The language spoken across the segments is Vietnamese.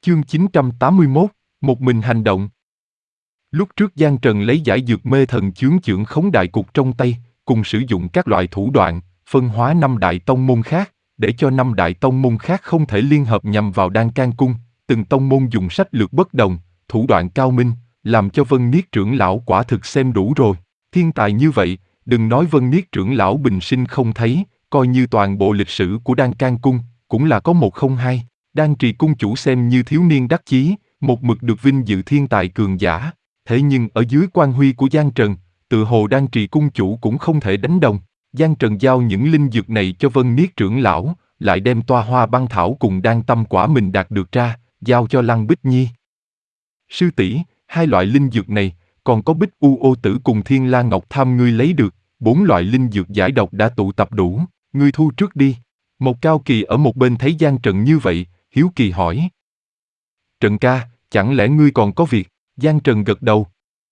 Chương 981, một mình hành động. Lúc trước Giang Trần lấy giải dược mê thần chướng chưởng khống đại cục trong tay, cùng sử dụng các loại thủ đoạn, phân hóa 5 đại tông môn khác, để cho 5 đại tông môn khác không thể liên hợp nhằm vào Đan Can Cung, từng tông môn dùng sách lược bất đồng, thủ đoạn cao minh, làm cho Vân Niết trưởng lão quả thực xem đủ rồi. Thiên tài như vậy, đừng nói Vân Niết trưởng lão bình sinh không thấy, coi như toàn bộ lịch sử của Đan Can Cung, cũng là có một không hai. Đan Trì cung chủ xem như thiếu niên đắc chí, một mực được vinh dự thiên tài cường giả. Thế nhưng ở dưới quan huy của Giang Trần, tự hồ Đan Trì cung chủ cũng không thể đánh đồng. Giang Trần giao những linh dược này cho Vân Niết trưởng lão, lại đem toa hoa băng thảo cùng đan tâm quả mình đạt được ra, giao cho Lăng Bích Nhi. Sư tỷ, hai loại linh dược này, còn có Bích U Ô Tử cùng Thiên La Ngọc Tham ngươi lấy được, 4 loại linh dược giải độc đã tụ tập đủ, ngươi thu trước đi. Một Cao Kỳ ở một bên thấy Giang Trần như vậy, hiếu kỳ hỏi. Trần ca, chẳng lẽ ngươi còn có việc? Giang Trần gật đầu.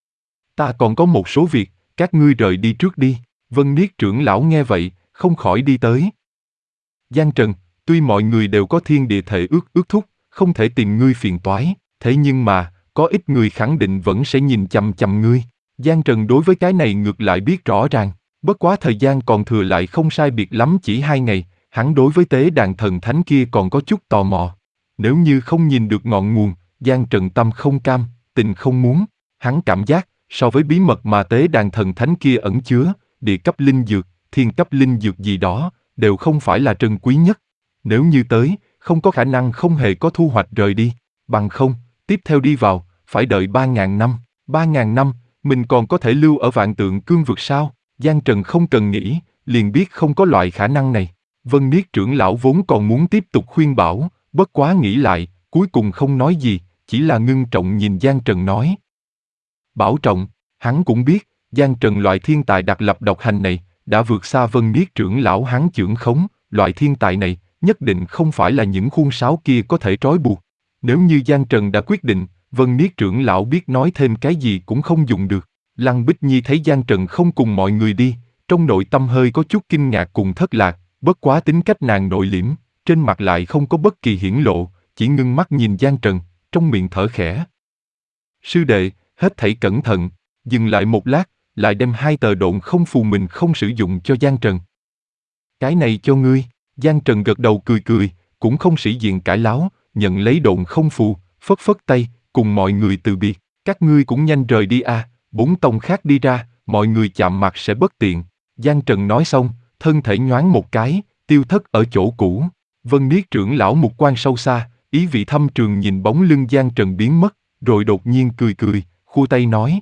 Ta còn có một số việc, các ngươi rời đi trước đi. Vân Niết trưởng lão nghe vậy, không khỏi đi tới. Giang Trần, tuy mọi người đều có thiên địa thể ước thúc, không thể tìm ngươi phiền toái, thế nhưng mà, có ít người khẳng định vẫn sẽ nhìn chằm chằm ngươi. Giang Trần đối với cái này ngược lại biết rõ ràng, bất quá thời gian còn thừa lại không sai biệt lắm chỉ 2 ngày, hắn đối với tế đàn thần thánh kia còn có chút tò mò. Nếu như không nhìn được ngọn nguồn, Giang Trần tâm không cam, tình không muốn. Hắn cảm giác, so với bí mật mà tế đàn thần thánh kia ẩn chứa, địa cấp linh dược, thiên cấp linh dược gì đó, đều không phải là trân quý nhất. Nếu như tới, không có khả năng không hề có thu hoạch rời đi. Bằng không, tiếp theo đi vào, phải đợi 3.000 năm. 3.000 năm, mình còn có thể lưu ở Vạn Tượng Cương vực sao? Giang Trần không cần nghĩ, liền biết không có loại khả năng này. Vân Niết trưởng lão vốn còn muốn tiếp tục khuyên bảo, bất quá nghĩ lại, cuối cùng không nói gì, chỉ là ngưng trọng nhìn Giang Trần nói. Bảo trọng, hắn cũng biết, Giang Trần loại thiên tài đặc lập độc hành này, đã vượt xa Vân Niết trưởng lão hắn chưởng khống, loại thiên tài này, nhất định không phải là những khuôn sáo kia có thể trói buộc. Nếu như Giang Trần đã quyết định, Vân Niết trưởng lão biết nói thêm cái gì cũng không dùng được. Lăng Bích Nhi thấy Giang Trần không cùng mọi người đi, trong nội tâm hơi có chút kinh ngạc cùng thất lạc, bất quá tính cách nàng nội liễm, trên mặt lại không có bất kỳ hiển lộ, chỉ ngưng mắt nhìn Giang Trần, trong miệng thở khẽ. Sư đệ, hết thảy cẩn thận, dừng lại một lát, lại đem 2 tờ độn không phù mình không sử dụng cho Giang Trần. Cái này cho ngươi. Giang Trần gật đầu cười cười, cũng không sĩ diện cãi láo, nhận lấy độn không phù, phất phất tay, cùng mọi người từ biệt. Các ngươi cũng nhanh rời đi a, 4 tông khác đi ra, mọi người chạm mặt sẽ bất tiện. Giang Trần nói xong, thân thể nhoáng một cái, tiêu thất ở chỗ cũ. Vân Niết trưởng lão mục quan sâu xa, ý vị thâm trường nhìn bóng lưng Giang Trần biến mất, rồi đột nhiên cười cười, khua tay nói.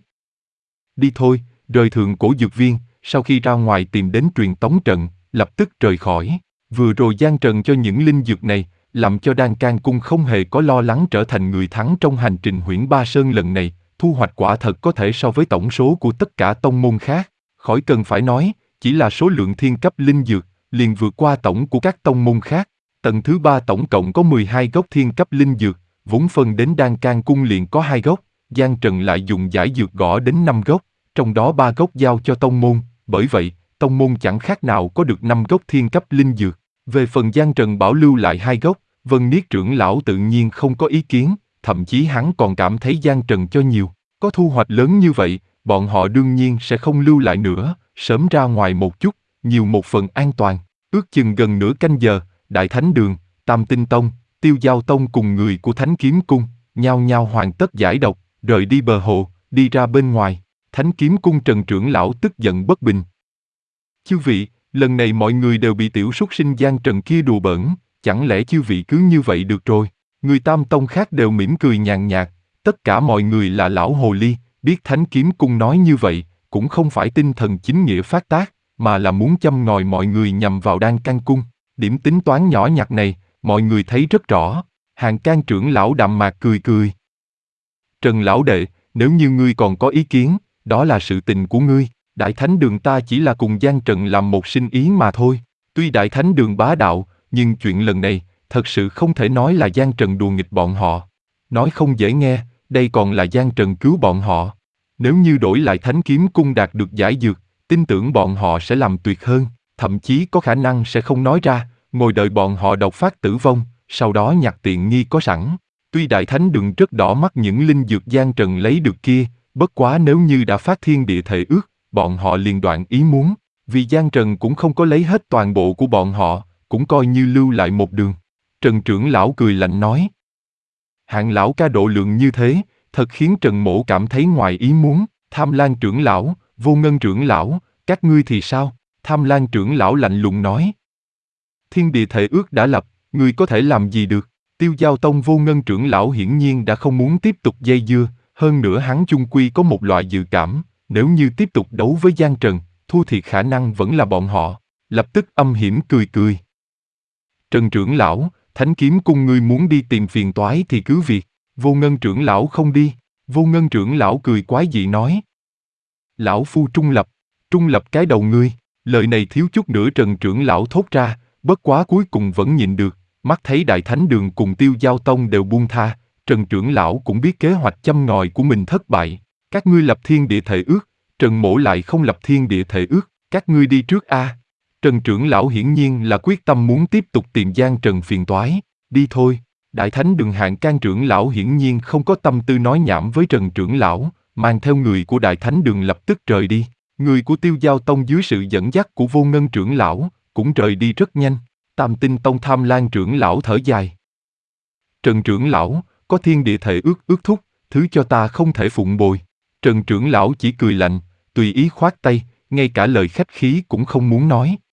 Đi thôi, rời Thượng Cổ Dược Viên, sau khi ra ngoài tìm đến truyền tống trận, lập tức rời khỏi. Vừa rồi Giang Trần cho những linh dược này, làm cho Đan Can Cung không hề có lo lắng trở thành người thắng trong hành trình Huyễn Ba Sơn lần này, thu hoạch quả thật có thể so với tổng số của tất cả tông môn khác. Khỏi cần phải nói, chỉ là số lượng thiên cấp linh dược, liền vượt qua tổng của các tông môn khác. Tầng thứ 3 tổng cộng có 12 gốc thiên cấp linh dược, vốn phân đến Đan Can Cung liền có 2 gốc, Giang Trần lại dùng giải dược gõ đến 5 gốc, trong đó 3 gốc giao cho tông môn, bởi vậy, tông môn chẳng khác nào có được 5 gốc thiên cấp linh dược. Về phần Giang Trần bảo lưu lại 2 gốc, Vân Niết trưởng lão tự nhiên không có ý kiến, thậm chí hắn còn cảm thấy Giang Trần cho nhiều, có thu hoạch lớn như vậy, bọn họ đương nhiên sẽ không lưu lại nữa, sớm ra ngoài một chút, nhiều một phần an toàn. Ước chừng gần nửa canh giờ, Đại Thánh Đường, Tam Tinh Tông, Tiêu Giao Tông cùng người của Thánh Kiếm Cung, nhao nhao hoàn tất giải độc, rời đi bờ hồ, đi ra bên ngoài. Thánh Kiếm Cung Trần trưởng lão tức giận bất bình. Chư vị, lần này mọi người đều bị tiểu súc sinh Giang Trần kia đùa bỡn, chẳng lẽ chư vị cứ như vậy được rồi? Người Tam Tông khác đều mỉm cười nhàn nhạt, tất cả mọi người là lão hồ ly, biết Thánh Kiếm Cung nói như vậy, cũng không phải tinh thần chính nghĩa phát tác, mà là muốn châm ngòi mọi người nhằm vào Đan Can Cung. Điểm tính toán nhỏ nhặt này, mọi người thấy rất rõ. Hàng Can trưởng lão đạm mạc cười cười. Trần lão đệ, nếu như ngươi còn có ý kiến, đó là sự tình của ngươi. Đại Thánh Đường ta chỉ là cùng Giang Trần làm một sinh ý mà thôi. Tuy Đại Thánh Đường bá đạo, nhưng chuyện lần này, thật sự không thể nói là Giang Trần đùa nghịch bọn họ. Nói không dễ nghe, đây còn là Giang Trần cứu bọn họ. Nếu như đổi lại Thánh Kiếm Cung đạt được giải dược, tin tưởng bọn họ sẽ làm tuyệt hơn, thậm chí có khả năng sẽ không nói ra, ngồi đợi bọn họ độc phát tử vong, sau đó nhặt tiện nghi có sẵn. Tuy Đại Thánh Đường rất đỏ mắt những linh dược Giang Trần lấy được kia, bất quá nếu như đã phát thiên địa thệ ước, bọn họ liền đoạn ý muốn, vì Giang Trần cũng không có lấy hết toàn bộ của bọn họ, cũng coi như lưu lại một đường. Trần trưởng lão cười lạnh nói. Hạng lão ca độ lượng như thế, thật khiến Trần Mỗ cảm thấy ngoài ý muốn. Tham Lan trưởng lão, Vô Ngân trưởng lão, các ngươi thì sao? Tham Lan trưởng lão lạnh lùng nói. Thiên địa thệ ước đã lập, ngươi có thể làm gì được? Tiêu Giao Tông Vô Ngân trưởng lão hiển nhiên đã không muốn tiếp tục dây dưa, hơn nữa hắn chung quy có một loại dự cảm, nếu như tiếp tục đấu với Giang Trần, thua thiệt khả năng vẫn là bọn họ, lập tức âm hiểm cười cười. Trần trưởng lão, Thánh Kiếm Cung ngươi muốn đi tìm phiền toái thì cứ việc, Vô Ngân trưởng lão không đi, Vô Ngân trưởng lão cười quái dị nói. Lão phu trung lập cái đầu ngươi, lời này thiếu chút nữa Trần trưởng lão thốt ra, bất quá cuối cùng vẫn nhịn được, mắt thấy Đại Thánh Đường cùng Tiêu Giao Tông đều buông tha, Trần trưởng lão cũng biết kế hoạch châm ngòi của mình thất bại, các ngươi lập thiên địa thệ ước, Trần Mỗ lại không lập thiên địa thệ ước, các ngươi đi trước a. Trần trưởng lão hiển nhiên là quyết tâm muốn tiếp tục tìm Giang Trần phiền toái, đi thôi. Đại Thánh Đường Hạng Can trưởng lão hiển nhiên không có tâm tư nói nhảm với Trần trưởng lão, mang theo người của Đại Thánh Đường lập tức rời đi. Người của Tiêu Giao Tông dưới sự dẫn dắt của Vô Ngân trưởng lão cũng rời đi rất nhanh. Tam Tinh Tông Tham Lan trưởng lão thở dài. Trần trưởng lão, có thiên địa thệ ước ước thúc, thứ cho ta không thể phụng bồi. Trần trưởng lão chỉ cười lạnh, tùy ý khoát tay, ngay cả lời khách khí cũng không muốn nói.